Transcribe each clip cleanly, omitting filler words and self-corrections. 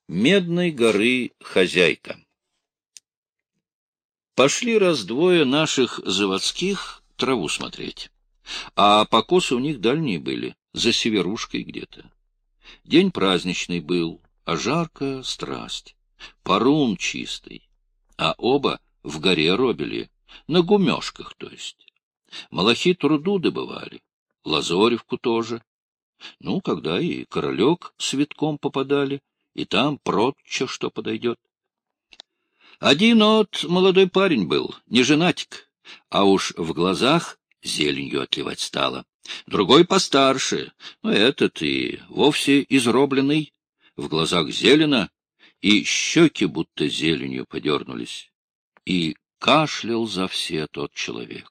Медной горы хозяйка. Пошли раз-двое наших заводских траву смотреть, а покосы у них дальние были, за Северушкой где-то. День праздничный был, а жаркая страсть, парун чистый, а оба в горе робили, на гумешках, то есть. Малахит руду добывали, Лазоревку тоже. Ну, когда и Королек с Витком попадали, и там прочее, что подойдет. Один молодой парень был, не женатик, а уж в глазах зеленью отливать стало. Другой постарше, но этот и вовсе изробленный, в глазах зелено, и щеки будто зеленью подернулись. И кашлял за все тот человек.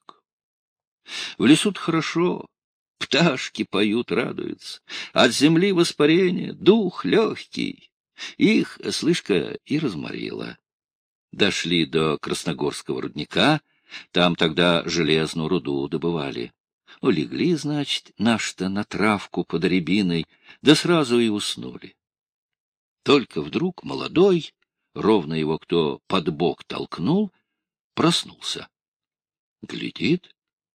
В лесу-то хорошо, пташки поют, радуются, от земли воспарение, дух легкий. Их, слышь-ка, и разморило. Дошли до Красногорского рудника, там тогда железную руду добывали. Легли, значит, наш-то на травку под рябиной, да сразу и уснули. Только вдруг молодой, ровно его кто под бок толкнул, проснулся. Глядит,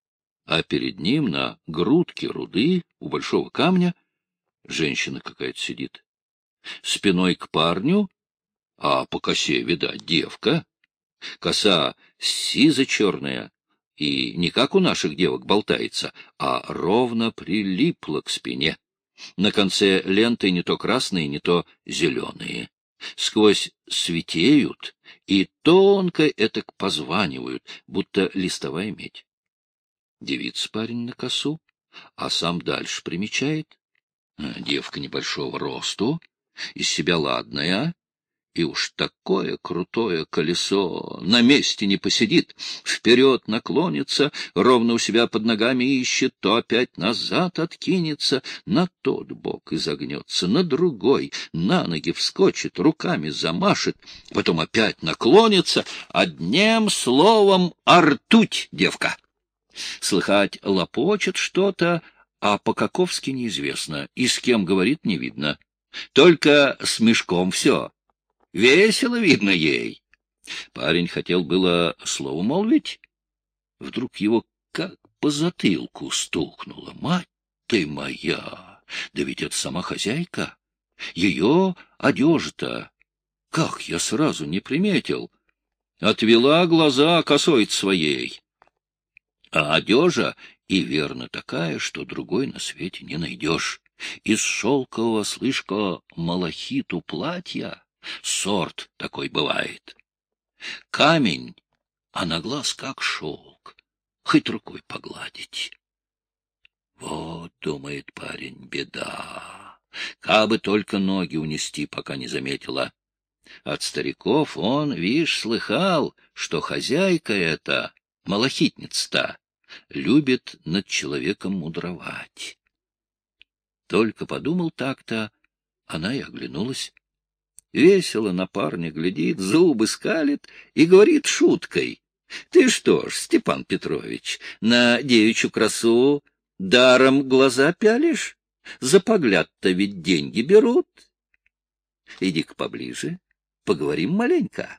а перед ним на грудке руды у большого камня женщина какая-то сидит. Спиной к парню, а по косе, видать, девка. Коса сизо-черная, и не как у наших девок болтается, а ровно прилипла к спине. На конце ленты не то красные, не то зеленые. Сквозь светеют и тонко этак позванивают, будто листовая медь. Девица парень на косу, а сам дальше примечает. Девка небольшого росту, из себя ладная, и уж такое крутое колесо на месте не посидит, вперед наклонится, ровно у себя под ногами ищет, то опять назад откинется, на тот бок изогнется, на другой, на ноги вскочит, руками замашет, потом опять наклонится, одним словом ртуть девка. Слыхать лопочет что-то, а по-каковски неизвестно, и с кем говорит не видно. Только с мешком все. Весело видно ей. Парень хотел было слово молвить. Вдруг его как по затылку стукнуло. Мать ты моя! Да ведь это сама хозяйка. Ее одежда-то. Как я сразу не приметил. Отвела глаза косой своей. А одежа и верно такая, что другой на свете не найдешь. Из шелкового, слышка, малахиту платья сорт такой бывает. Камень, а на глаз как шелк, хоть рукой погладить. Вот, думает парень, беда. Кабы только ноги унести, пока не заметила. От стариков он, вишь, слыхал, что хозяйка эта, малахитница-то, любит над человеком мудровать. Только подумал так-то, она и оглянулась. Весело на парня глядит, зубы скалит и говорит шуткой: — Ты что ж, Степан Петрович, на девичью красу даром глаза пялишь? За погляд-то ведь деньги берут. Иди-ка поближе, поговорим маленько.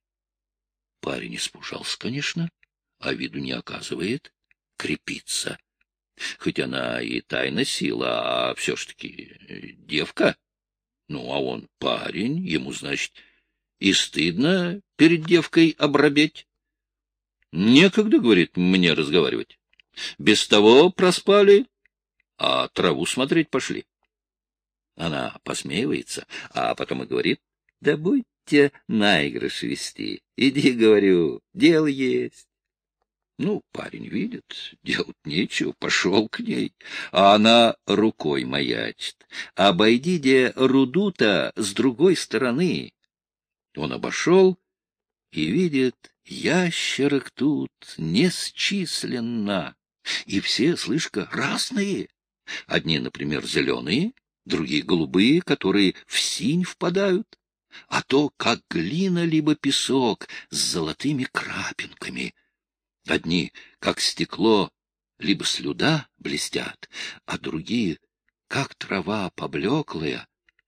Парень испужался, конечно, а виду не оказывает, крепится. Хоть она и тайна сила, а все-таки девка. Ну, а он парень, ему, значит, и стыдно перед девкой обрабеть. Некогда, говорит, мне разговаривать. Без того проспали, а траву смотреть пошли. Она посмеивается, а потом и говорит: — Да будьте наигрыш вести. Иди, говорю, дело есть. Ну, парень видит, делать нечего, пошел к ней, а она рукой маячит. Обойди, де руду-то с другой стороны. Он обошел и видит, ящерок тут несчисленно, и все, слышь-ка, разные. Одни, например, зеленые, другие голубые, которые в синь впадают, а то как глина либо песок с золотыми крапинками. Одни, как стекло, либо слюда блестят, а другие, как трава поблеклая,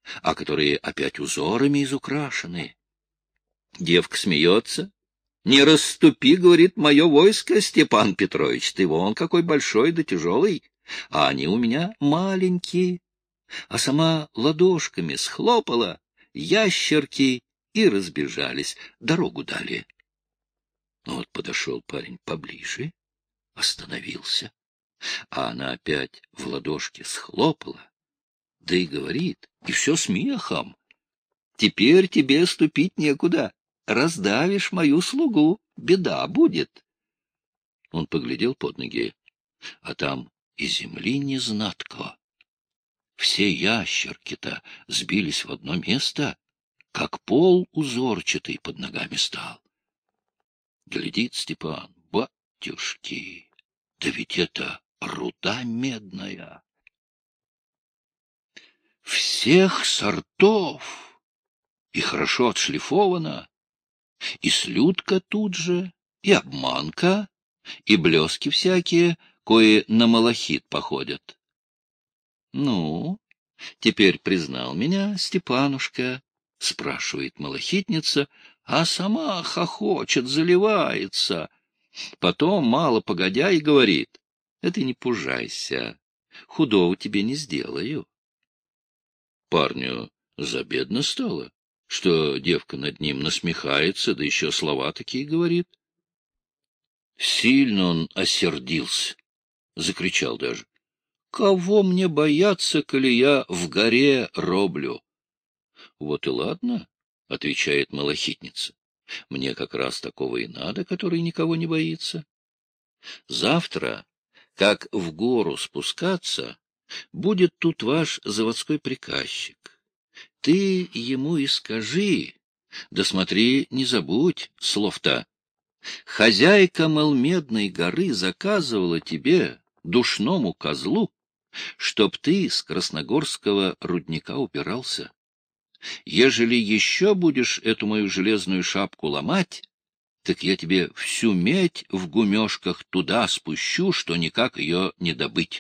а которые опять узорами изукрашены. Девка смеется. «Не расступи, — говорит, — мое войско, Степан Петрович, ты вон какой большой да тяжелый, а они у меня маленькие». А сама ладошками схлопала, ящерки и разбежались, дорогу дали. Вот подошел парень поближе, остановился, а она опять в ладошки схлопала, да и говорит, и все смехом. «Теперь тебе ступить некуда, раздавишь мою слугу, беда будет». Он поглядел под ноги, а там и земли не знатко. Все ящерки-то сбились в одно место, как пол узорчатый под ногами стал. Глядит Степан, батюшки, да ведь это руда медная. Всех сортов, и хорошо отшлифована, и слюдка тут же, и обманка, и блески всякие, кои на малахит походят. Ну, теперь признал меня Степанушка, — спрашивает малахитница, а сама хохочет, заливается. Потом, мало погодя, и говорит, — ты не пужайся, худого тебе не сделаю. Парню забедно стало, что девка над ним насмехается, да еще слова такие говорит. Сильно он осердился, закричал даже. «Кого мне бояться, коли я в горе роблю?» «Вот и ладно», — отвечает малахитница. «Мне как раз такого и надо, который никого не боится. Завтра, как в гору спускаться, будет тут ваш заводской приказчик. Ты ему и скажи, да смотри, не забудь слов-то. Хозяйка, мол, Медной горы заказывала тебе, душному козлу, чтоб ты с красногорского рудника убирался. Ежели еще будешь эту мою железную шапку ломать, так я тебе всю медь в гумешках туда спущу, что никак ее не добыть.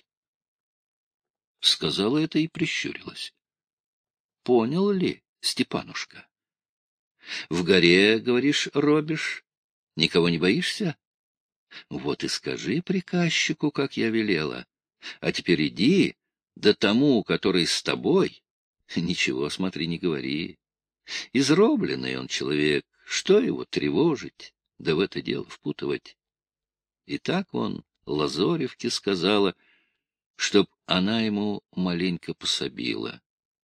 Сказала это и прищурилась. Понял ли, Степанушка? В горе, говоришь, робишь, никого не боишься? Вот и скажи приказчику, как я велела. А теперь иди, да тому, который с тобой, ничего, смотри, не говори. Изробленный он человек, что его тревожить, да в это дело впутывать? И так он Лазоревке сказала, чтоб она ему маленько пособила.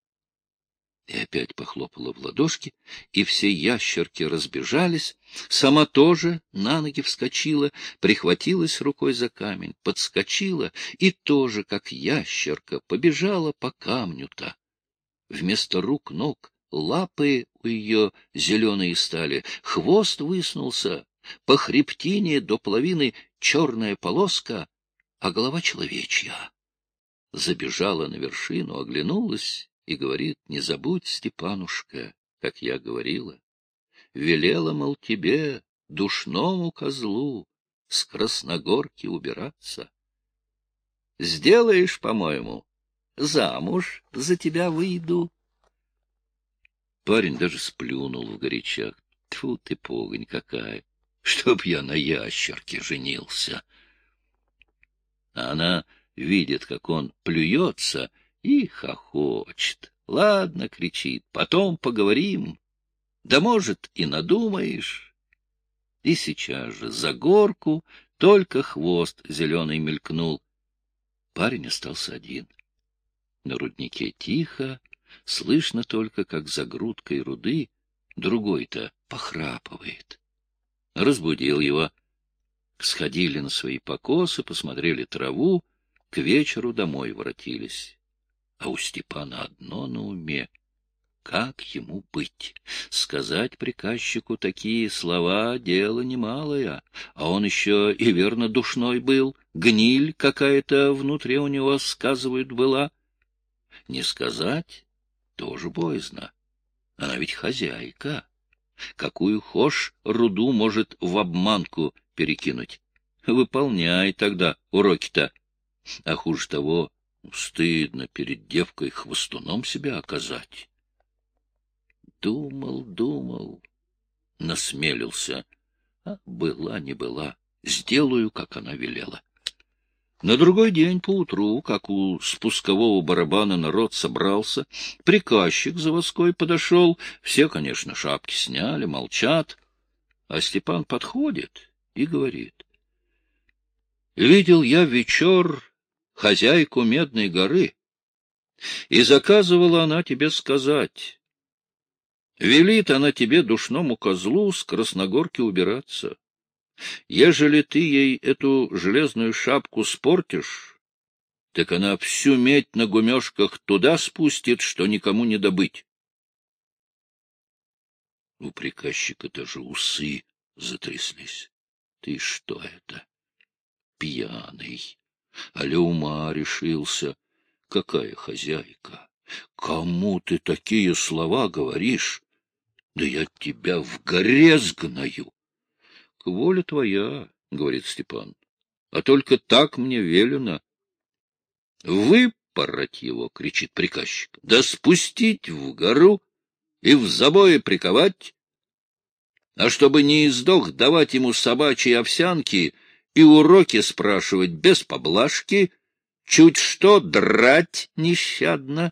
И опять похлопала в ладошки, и все ящерки разбежались. Сама тоже на ноги вскочила, прихватилась рукой за камень, подскочила и тоже, как ящерка, побежала по камню-то. Вместо рук, ног, лапы у ее зеленые стали, хвост высунулся, по хребтине до половины черная полоска, а голова человечья. Забежала на вершину, оглянулась и говорит, не забудь, Степанушка, как я говорила. Велела, мол, тебе, душному козлу, с Красногорки убираться. Сделаешь, по-моему, замуж за тебя выйду. Парень даже сплюнул в горячах. Тьфу ты, погонь какая! Чтоб я на ящерке женился! А она видит, как он плюется, и хохочет. Ладно, кричит, потом поговорим. Да, может, и надумаешь. И сейчас же за горку только хвост зеленый мелькнул. Парень остался один. На руднике тихо, слышно только, как за грудкой руды другой-то похрапывает. Разбудил его. Сходили на свои покосы, посмотрели траву, к вечеру домой воротились. А у Степана одно на уме. Как ему быть? Сказать приказчику такие слова — дело немалое, а он еще и верно душной был, гниль какая-то внутри у него, сказывают, была. Не сказать — тоже боязно. Она ведь хозяйка. Какую хошь руду может в обманку перекинуть? Выполняй тогда уроки-то. А хуже того, стыдно перед девкой хвостуном себя оказать. думал, насмелился. А была не была, сделаю, как она велела. На другой день поутру, как у спускового барабана народ собрался, приказчик заводской подошел, все, конечно, шапки сняли, молчат, а Степан подходит и говорит: «Видел я вечер хозяйку Медной горы, и заказывала она тебе сказать. Велит она тебе, душному козлу, с Красногорки убираться. Ежели ты ей эту железную шапку спортишь, так она всю медь на гумешках туда спустит, что никому не добыть». У приказчика даже усы затряслись. Ты что это? Пьяный. Аля ума решился. Какая хозяйка? Кому ты такие слова говоришь? Да я тебя в горе сгною. — Воля твоя, — говорит Степан, — а только так мне велено. — Выпороть его, — кричит приказчик, — да спустить в гору и в забое приковать, а чтобы не издох, давать ему собачьи овсянки и уроки спрашивать без поблажки, чуть что драть нещадно.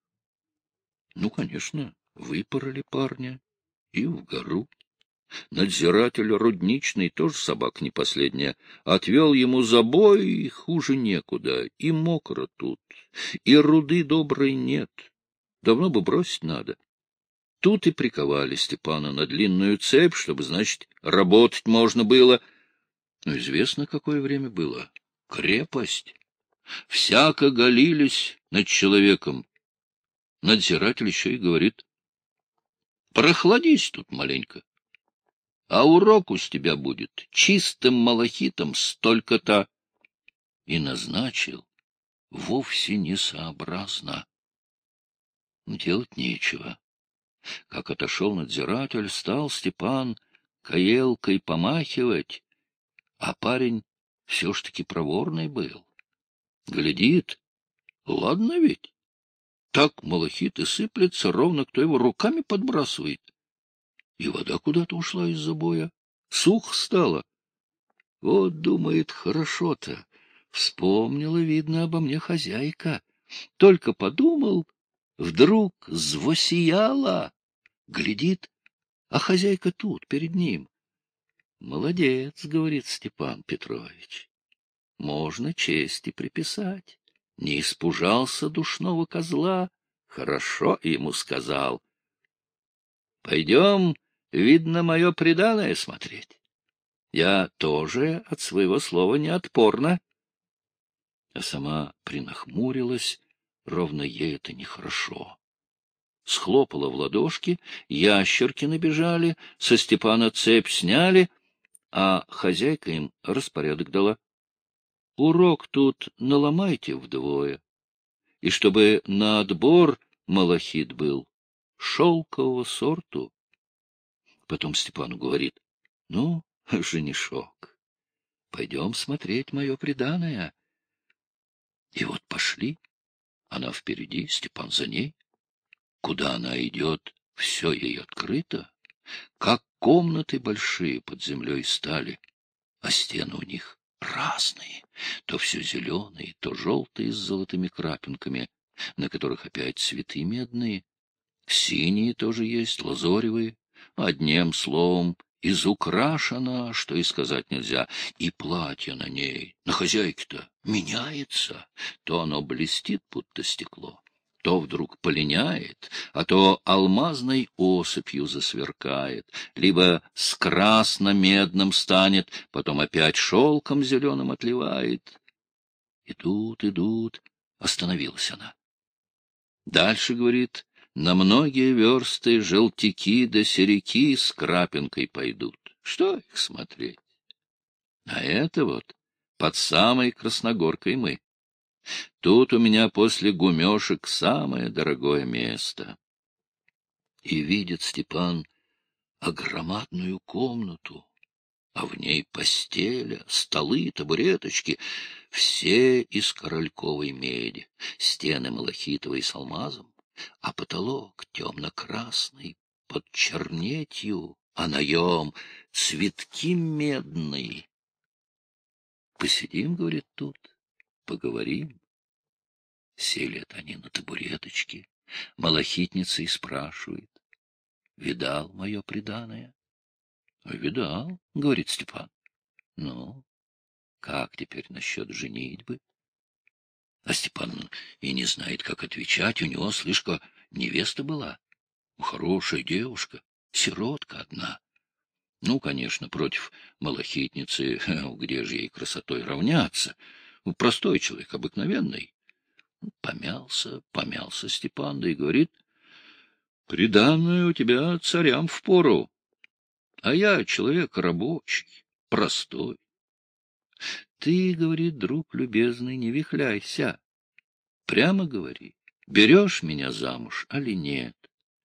Ну, конечно, выпороли парня и в гору. Надзиратель рудничный, тоже собак не последняя, отвел ему забой, и хуже некуда, и мокро тут, и руды доброй нет. Давно бы бросить надо. Тут и приковали Степана на длинную цепь, чтобы, значит, работать можно было. Но известно, какое время было. Крепость. Всяко галились над человеком. Надзиратель еще и говорит: прохладись тут маленько, а урок у тебя будет чистым малахитом столько-то. И назначил вовсе несообразно. Делать нечего. Как отошел надзиратель, стал Степан каелкой помахивать, а парень все ж таки проворный был. Глядит, ладно ведь. Так малахит и сыплется, ровно кто его руками подбрасывает. И вода куда-то ушла из забоя. Сухо стало. Вот, думает, хорошо-то. Вспомнила, видно, обо мне хозяйка. Только подумал, вдруг звосияла. Глядит, а хозяйка тут, перед ним. Молодец, говорит Степан Петрович. Можно чести приписать. Не испужался душного козла. Хорошо ему сказал. Пойдем, видно, мое приданое смотреть. Я тоже от своего слова не отпорна. А сама принахмурилась, ровно ей это нехорошо. Схлопала в ладошки, ящерки набежали, со Степана цепь сняли, а хозяйка им распорядок дала. Урок тут наломайте вдвое, и чтобы на отбор малахит был шелкового сорту. Потом Степану говорит: ну, женишок, пойдем смотреть мое приданое. И вот пошли. Она впереди, Степан за ней. Куда она идет, все ей открыто, как комнаты большие под землей стали, а стены у них разные, то все зеленые, то желтые с золотыми крапинками, на которых опять цветы медные. Синие тоже есть, лазоревые. Одним словом, изукрашена, что и сказать нельзя, и платье на ней, на хозяйке-то, меняется. То оно блестит, будто стекло, то вдруг полиняет, а то алмазной осыпью засверкает, либо с красно-медным станет, потом опять шелком зеленым отливает. Идут, остановилась она. Дальше, говорит, на многие версты желтяки да серяки с крапинкой пойдут. Что их смотреть? А это вот под самой Красногоркой мы. Тут у меня после гумешек самое дорогое место. И видит Степан огромадную комнату, а в ней постеля, столы, табуреточки, все из корольковой меди, стены малахитовые с алмазом, а потолок темно-красный, под чернетью, а наем цветки медные. Посидим, говорит, тут, поговорим. Сели это они на табуреточке. Малахитница и спрашивает: видал мое приданое? — Видал, — говорит Степан. — Ну, как теперь насчет женитьбы? А Степан и не знает, как отвечать. У него, слишком, невеста была. Хорошая девушка, сиротка одна. Ну, конечно, против малахитницы, где же ей красотой равняться? Простой человек, обыкновенный. Помялся Степан, да и говорит: приданое у тебя царям впору, а я человек рабочий, простой. Ты, говорит, друг любезный, не вихляйся. Прямо говори, берешь меня замуж, али нет?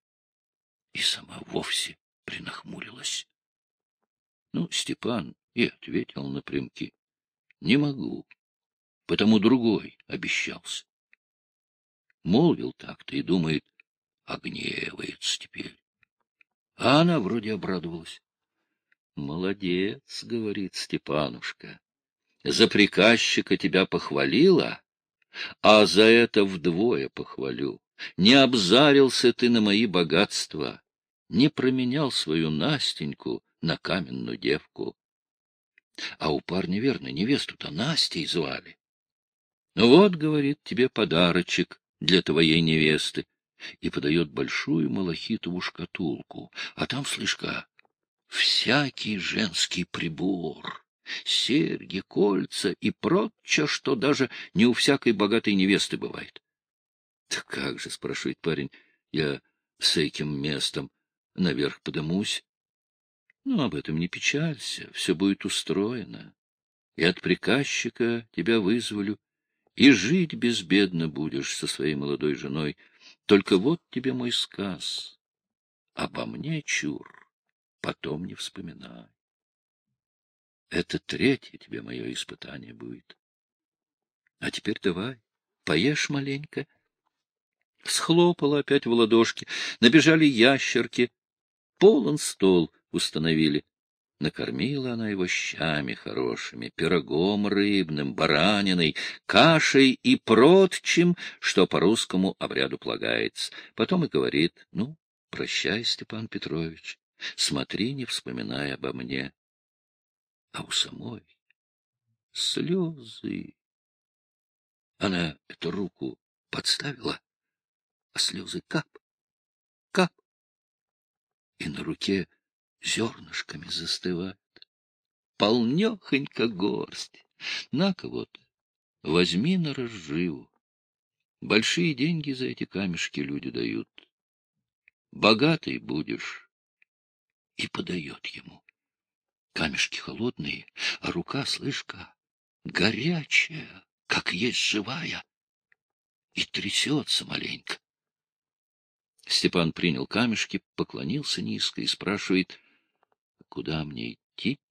И сама вовсе принахмурилась. Ну, Степан и ответил напрямки: не могу, потому другой обещался. Молвил так-то и думает, огневается теперь. А она вроде обрадовалась. Молодец, говорит Степанушка, за приказчика тебя похвалила, а за это вдвое похвалю. Не обзарился ты на мои богатства, не променял свою Настеньку на каменную девку. А у парня, верно, невесту-то Настей звали. Ну вот, говорит, тебе подарочек для твоей невесты. И подает большую малахитову шкатулку, а там, слышка, всякий женский прибор, серьги, кольца и прочее, что даже не у всякой богатой невесты бывает. — Да как же, — спрашивает парень, — я с этим местом наверх подымусь? — Ну, об этом не печалься, все будет устроено. И от приказчика тебя вызволю, и жить безбедно будешь со своей молодой женой. Только вот тебе мой сказ. Обо мне, чур, потом не вспоминай. Это третье тебе мое испытание будет. А теперь давай, поешь маленько. Схлопала опять в ладошки, набежали ящерки, полон стол установили. Накормила она его щами хорошими, пирогом рыбным, бараниной, кашей и прочим, что по русскому обряду полагается. Потом и говорит: ну, прощай, Степан Петрович, смотри, не вспоминай обо мне. А у самой слезы. Она эту руку подставила, а слезы кап, кап, и на руке зернышками застывают. Полнехонько горсть. На-ка вот, возьми на разживу. Большие деньги за эти камешки люди дают. Богатый будешь. И подает ему. Камешки холодные, а рука, слышка, горячая, как есть живая, и трясется маленько. Степан принял камешки, поклонился низко и спрашивает: куда мне идти?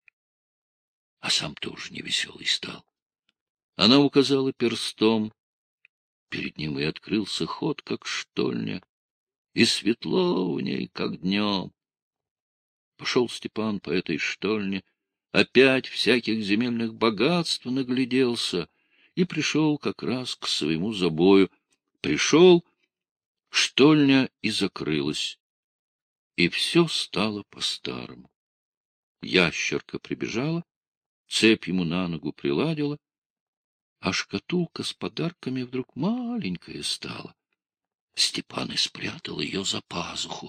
А сам тоже невеселый стал. Она указала перстом. Перед ним и открылся ход, как штольня, и светло в ней, как днем. Пошел Степан по этой штольне, опять всяких земельных богатств нагляделся и пришел как раз к своему забою. Пришел, штольня и закрылась, и все стало по-старому. Ящерка прибежала, цепь ему на ногу приладила, а шкатулка с подарками вдруг маленькая стала. Степан и спрятал ее за пазуху.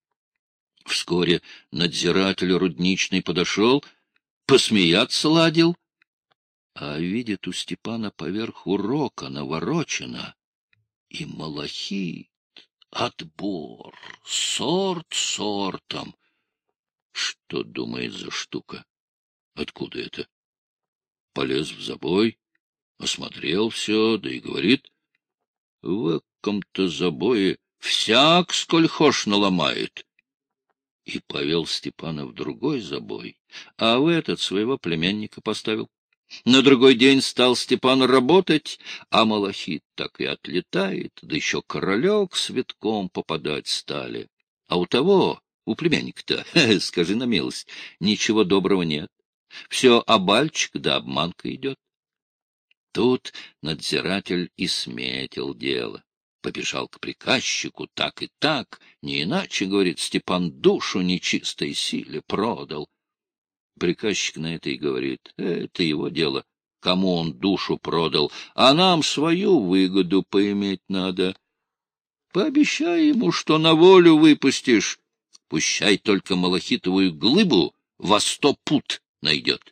Вскоре надзиратель рудничный подошел, посмеяться ладил, а видит у Степана поверх урока наворочено и малахит, отбор, сорт сортом. Что думает за штука? Откуда это? Полез в забой, осмотрел все, да и говорит: в каком-то забое всяк сколь хошь наломает. И повел Степана в другой забой, а в этот своего племянника поставил. На другой день стал Степан работать, а малахит так и отлетает, да еще королек с ветком попадать стали. А у того, у племянника-то, скажи на милость, ничего доброго нет. Все обальчик да обманка идет. Тут надзиратель и сметил дело. Побежал к приказчику так и так, не иначе, говорит, Степан душу нечистой силе продал. Приказчик на это и говорит, это его дело, кому он душу продал, а нам свою выгоду поиметь надо. Пообещай ему, что на волю выпустишь, пущай только малахитовую глыбу во 100 пуд найдет.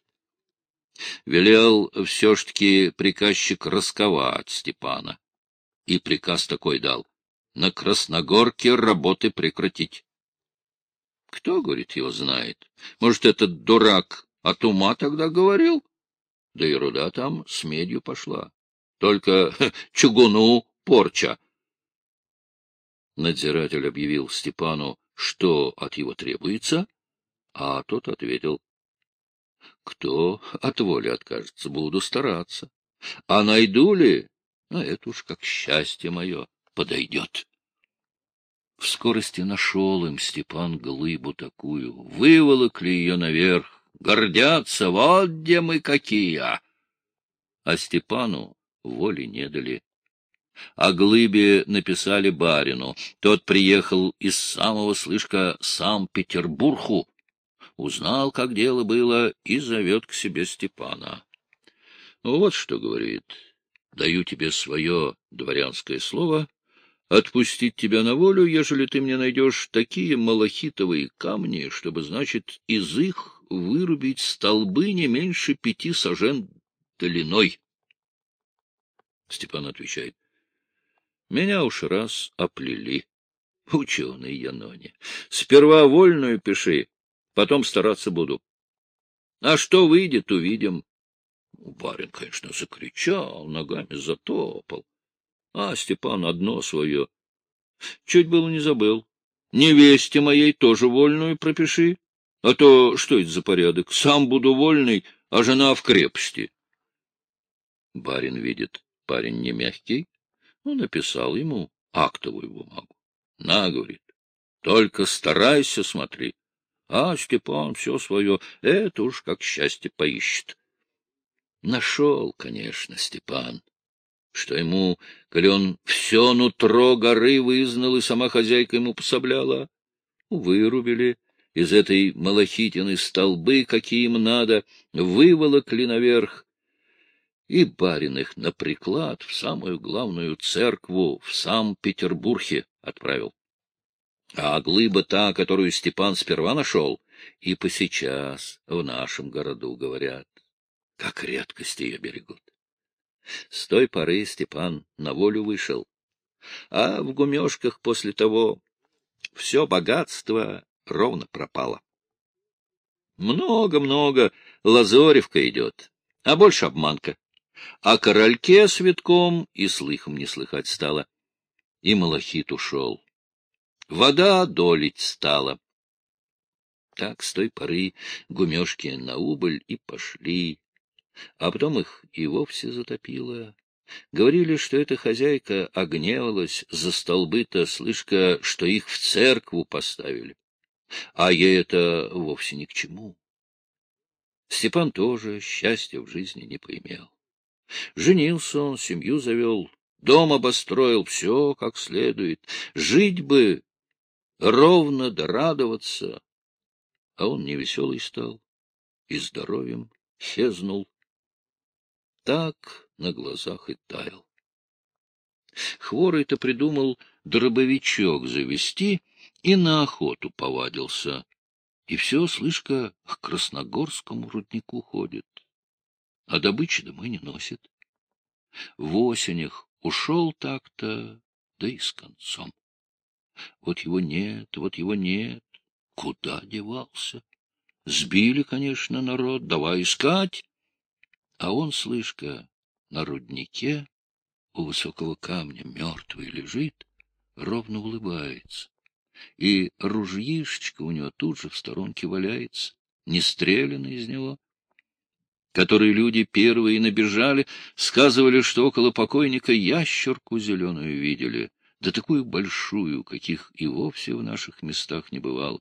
Велел все ж таки приказчик расковать Степана. И приказ такой дал — на Красногорке работы прекратить. Кто, говорит, его знает? Может, этот дурак от ума тогда говорил? Да и руда там с медью пошла. Только чугуну порча. Надзиратель объявил Степану, что от его требуется, а тот ответил: кто от воли откажется, буду стараться. А найду ли, это уж как счастье мое подойдет. В скорости нашел им Степан глыбу такую, выволокли ее наверх, гордятся, вот где мы какие. А Степану воли не дали. О глыбе написали барину. Тот приехал из самого, слышка, Санкт-Петербургу, узнал, как дело было, и зовет к себе Степана. Ну, вот что говорит: даю тебе свое дворянское слово отпустить тебя на волю, ежели ты мне найдешь такие малахитовые камни, чтобы, значит, из их вырубить столбы не меньше 5 сажен длиной. Степан отвечает: меня уж раз оплели, ученый Яноне. Сперва вольную пиши, потом стараться буду. А что выйдет, увидим. Барин, конечно, закричал, ногами затопал. А Степан одно свое. Чуть было не забыл. Невесте моей тоже вольную пропиши. А то что это за порядок? Сам буду вольный, а жена в крепости. Барин видит, парень не мягкий. Он написал ему актовую бумагу. На, говорит, только старайся, смотри. А Степан все свое, это уж как счастье поищет. Нашел, конечно, Степан, что ему, коли он все нутро горы вызнал, и сама хозяйка ему пособляла, вырубили из этой малахитины столбы, какие им надо, выволокли наверх, и барин их на приклад в самую главную церкву в Санкт-Петербурге отправил. А глыба та, которую Степан сперва нашел, и посейчас в нашем городу, говорят, как редкость ее берегут. С той поры Степан на волю вышел, а в гумешках после того все богатство ровно пропало. Много-много лазоревка идет, а больше обманка. А корольке с витком и слыхом не слыхать стало. И малахит ушел. Вода долить стала. Так с той поры гумешки на убыль и пошли. А потом их и вовсе затопило. Говорили, что эта хозяйка огневалась за столбы-то, слышка, что их в церкву поставили. А ей это вовсе ни к чему. Степан тоже счастья в жизни не поимел. Женился он, семью завел, дом обостроил, все как следует. Жить бы ровно да радоваться. А он невеселый стал и здоровьем хезнул. Так на глазах и таял. Хворый-то придумал дробовичок завести и на охоту повадился. И все, слышка, к красногорскому руднику ходит. А добычи домой не носит. В осенях ушел так-то, да и с концом. Вот его нет, вот его нет. Куда девался? Сбили, конечно, народ, давай искать. А он, слышка, на руднике у высокого камня мертвый лежит, ровно улыбается. И ружьишечко у него тут же в сторонке валяется, не стреляно из него. Которые люди первые набежали, сказывали, что около покойника ящерку зеленую видели. да такую большую, каких и вовсе в наших местах не бывало.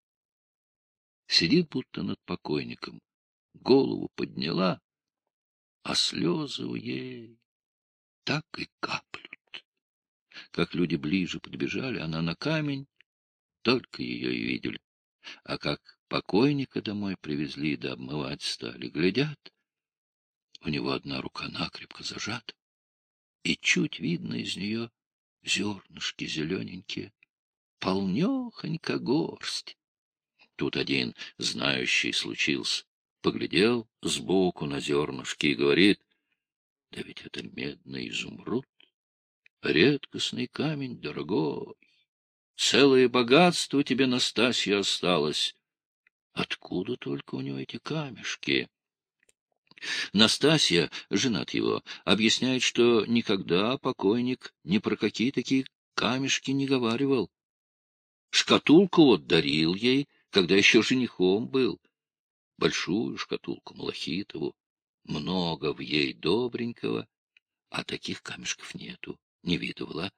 Сидит будто над покойником, голову подняла, а слезы у ей так и каплют. Как люди ближе подбежали, она на камень, только ее и видели. А как покойника домой привезли да обмывать стали, глядят, у него одна рука накрепко зажата, и чуть видно из нее зернышки зелененькие, полнехонько горсть. Тут один знающий случился, поглядел сбоку на зернышки и говорит: да ведь это медный изумруд, редкостный камень, дорогой. Целое богатство тебе, Настасья, осталось. Откуда только у него эти камешки? Настасья, жена его, объясняет, что никогда покойник ни про какие такие камешки не говаривал. Шкатулку вот дарил ей, когда еще женихом был. Большую шкатулку малахитову, много в ей добренького, а таких камешков нету, не видывала.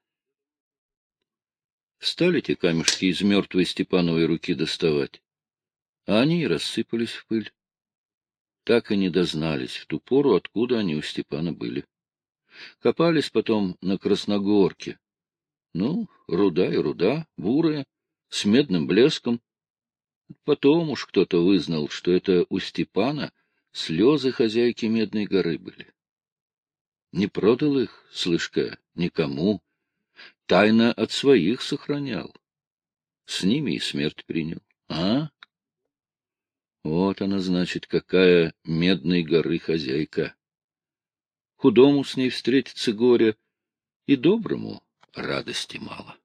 Стали те камешки из мертвой Степановой руки доставать, а они и рассыпались в пыль. Так и не дознались в ту пору, откуда они у Степана были. Копались потом на Красногорке. Ну, руда и руда, бурая, с медным блеском. Потом уж кто-то вызнал, что это у Степана слезы хозяйки Медной горы были. Не продал их, слышка, никому, тайно от своих сохранял. С ними и смерть принял. А? Вот она, значит, какая Медной горы хозяйка. Худому с ней встретиться горе, и доброму радости мало.